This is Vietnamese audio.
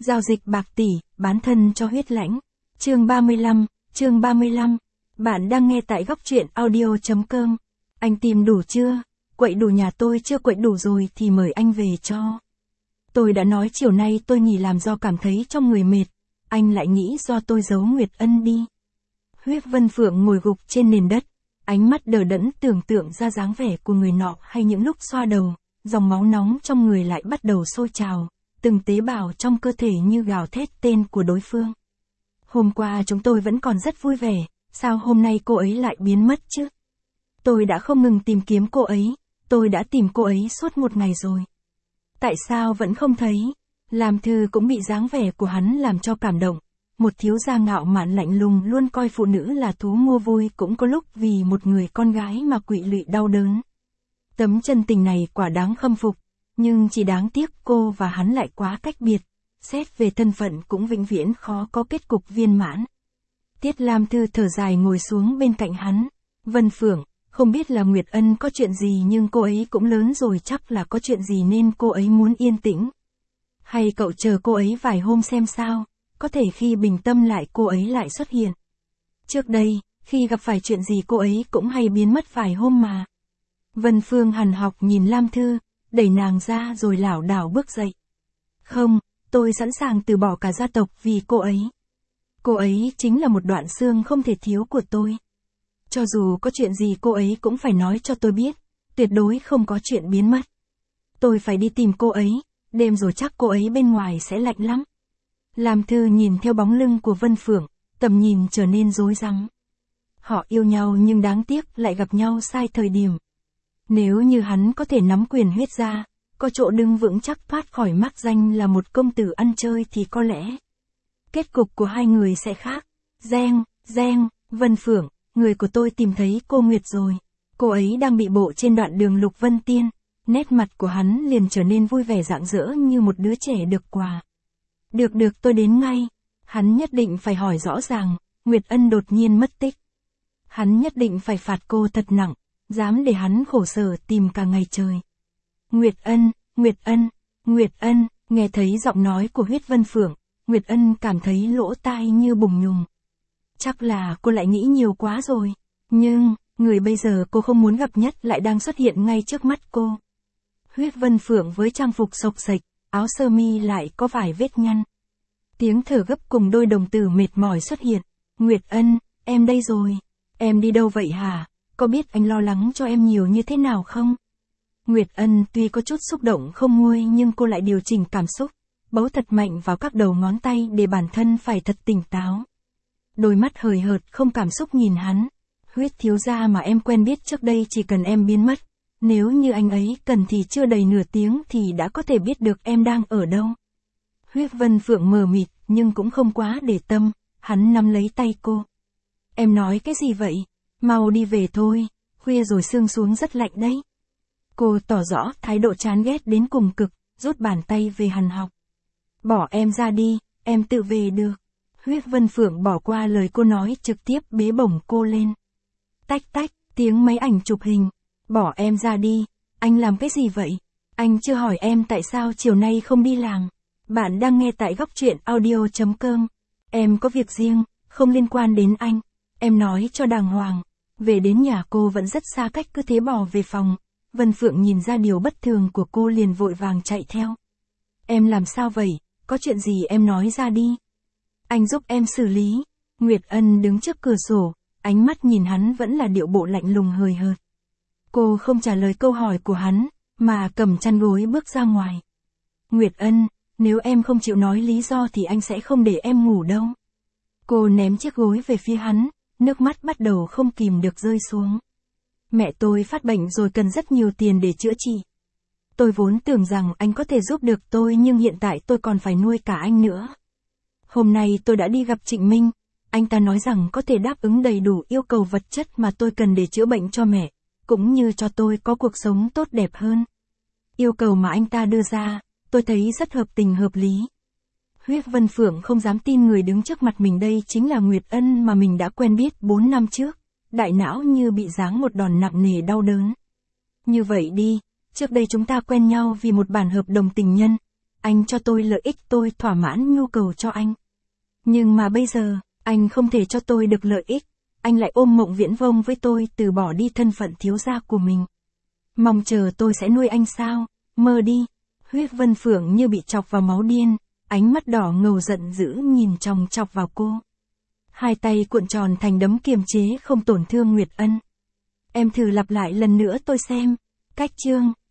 Giao dịch bạc tỷ, bán thân cho huyết lãnh. Chương 35. Bạn đang nghe tại góc truyện audio.com. Anh tìm đủ chưa? Quậy đủ nhà tôi chưa quậy đủ rồi thì mời anh về cho. Tôi đã nói chiều nay tôi nghỉ làm do cảm thấy trong người mệt. Anh lại nghĩ do tôi giấu Nguyệt Ân đi. Huyết Vân Phượng ngồi gục trên nền đất. Ánh mắt đờ đẫn tưởng tượng ra dáng vẻ của người nọ hay những lúc xoa đầu. Dòng máu nóng trong người lại bắt đầu sôi trào. Từng tế bào trong cơ thể như gào thét tên của đối phương. Hôm qua chúng tôi vẫn còn rất vui vẻ, sao hôm nay cô ấy lại biến mất chứ? Tôi đã không ngừng tìm kiếm cô ấy, tôi đã tìm cô ấy suốt một ngày rồi. Tại sao vẫn không thấy? Lam Thư cũng bị dáng vẻ của hắn làm cho cảm động. Một thiếu gia ngạo mạn lạnh lùng luôn coi phụ nữ là thú mua vui cũng có lúc vì một người con gái mà quỵ lụy đau đớn. Tấm chân tình này quả đáng khâm phục. Nhưng chỉ đáng tiếc cô và hắn lại quá cách biệt, xét về thân phận cũng vĩnh viễn khó có kết cục viên mãn. Tiết Lam Thư thở dài ngồi xuống bên cạnh hắn. Vân Phượng, không biết là Nguyệt Ân có chuyện gì nhưng cô ấy cũng lớn rồi chắc là có chuyện gì nên cô ấy muốn yên tĩnh. Hay cậu chờ cô ấy vài hôm xem sao, có thể khi bình tâm lại cô ấy lại xuất hiện. Trước đây, khi gặp phải chuyện gì cô ấy cũng hay biến mất vài hôm mà. Vân Phương hằn học nhìn Lam Thư. Đẩy nàng ra rồi lảo đảo bước dậy. Không, tôi sẵn sàng từ bỏ cả gia tộc vì cô ấy. Cô ấy chính là một đoạn xương không thể thiếu của tôi. Cho dù có chuyện gì cô ấy cũng phải nói cho tôi biết, tuyệt đối không có chuyện biến mất. Tôi phải đi tìm cô ấy, đêm rồi chắc cô ấy bên ngoài sẽ lạnh lắm. Lam Thư nhìn theo bóng lưng của Vân Phượng, tầm nhìn trở nên rối rắm. Họ yêu nhau nhưng đáng tiếc lại gặp nhau sai thời điểm. Nếu như hắn có thể nắm quyền huyết gia, có chỗ đứng vững chắc thoát khỏi mác danh là một công tử ăn chơi thì có lẽ kết cục của hai người sẽ khác. Reng, Vân Phượng, người của tôi tìm thấy cô Nguyệt rồi. Cô ấy đang bị bộ trên đoạn đường Lục Vân Tiên. Nét mặt của hắn liền trở nên vui vẻ rạng rỡ như một đứa trẻ được quà. Được tôi đến ngay. Hắn nhất định phải hỏi rõ ràng, Nguyệt Ân đột nhiên mất tích. Hắn nhất định phải phạt cô thật nặng. Dám để hắn khổ sở tìm cả ngày trời. Nguyệt Ân, nghe thấy giọng nói của Huyết Vân Phượng, Nguyệt Ân cảm thấy lỗ tai như bùng nhùng. Chắc là cô lại nghĩ nhiều quá rồi, nhưng, người bây giờ cô không muốn gặp nhất lại đang xuất hiện ngay trước mắt cô. Huyết Vân Phượng với trang phục xộc xệch, áo sơ mi lại có vài vết nhăn. Tiếng thở gấp cùng đôi đồng tử mệt mỏi xuất hiện. Nguyệt Ân, em đây rồi, em đi đâu vậy hả? Có biết anh lo lắng cho em nhiều như thế nào không? Nguyệt Ân tuy có chút xúc động không nguôi nhưng cô lại điều chỉnh cảm xúc, bấu thật mạnh vào các đầu ngón tay để bản thân phải thật tỉnh táo. Đôi mắt hời hợt không cảm xúc nhìn hắn. Huyết thiếu gia mà em quen biết trước đây chỉ cần em biến mất. Nếu như anh ấy cần thì chưa đầy nửa tiếng thì đã có thể biết được em đang ở đâu. Huyết Vân Phượng mờ mịt nhưng cũng không quá để tâm, hắn nắm lấy tay cô. Em nói cái gì vậy? Mau đi về thôi, khuya rồi sương xuống rất lạnh đấy. Cô tỏ rõ thái độ chán ghét đến cùng cực, rút bàn tay về hằn học. Bỏ em ra đi, em tự về được. Huyết Vân Phượng bỏ qua lời cô nói trực tiếp bế bổng cô lên. Tách, tiếng máy ảnh chụp hình. Bỏ em ra đi, anh làm cái gì vậy? Anh chưa hỏi em tại sao chiều nay không đi làm. Bạn đang nghe tại góc truyện audio.com. Em có việc riêng, không liên quan đến anh. Em nói cho đàng hoàng. Về đến nhà cô vẫn rất xa cách cứ thế bỏ về phòng. Vân Phượng nhìn ra điều bất thường của cô liền vội vàng chạy theo. Em làm sao vậy? Có chuyện gì em nói ra đi. Anh giúp em xử lý. Nguyệt Ân đứng trước cửa sổ, ánh mắt nhìn hắn vẫn là điệu bộ lạnh lùng hời hợt. Cô không trả lời câu hỏi của hắn, mà cầm chăn gối bước ra ngoài. Nguyệt Ân, nếu em không chịu nói lý do thì anh sẽ không để em ngủ đâu. Cô ném chiếc gối về phía hắn. Nước mắt bắt đầu không kìm được rơi xuống. Mẹ tôi phát bệnh rồi cần rất nhiều tiền để chữa trị. Tôi vốn tưởng rằng anh có thể giúp được tôi nhưng hiện tại tôi còn phải nuôi cả anh nữa. Hôm nay tôi đã đi gặp Trịnh Minh, anh ta nói rằng có thể đáp ứng đầy đủ yêu cầu vật chất mà tôi cần để chữa bệnh cho mẹ, cũng như cho tôi có cuộc sống tốt đẹp hơn. Yêu cầu mà anh ta đưa ra, tôi thấy rất hợp tình hợp lý. Huyết Vân Phượng không dám tin người đứng trước mặt mình đây chính là Nguyệt Ân mà mình đã quen biết 4 năm trước, đại não như bị giáng một đòn nặng nề đau đớn. Như vậy đi, trước đây chúng ta quen nhau vì một bản hợp đồng tình nhân, anh cho tôi lợi ích, tôi thỏa mãn nhu cầu cho anh. Nhưng mà bây giờ, anh không thể cho tôi được lợi ích, anh lại ôm mộng viễn vông với tôi, từ bỏ đi thân phận thiếu gia của mình. Mong chờ tôi sẽ nuôi anh sao, mơ đi. Huyết Vân Phượng như bị chọc vào máu điên, ánh mắt đỏ ngầu giận dữ nhìn chòng chọc vào cô. Hai tay cuộn tròn thành đấm kiềm chế không tổn thương Nguyệt Ân. Em thử lặp lại lần nữa tôi xem. Cách chương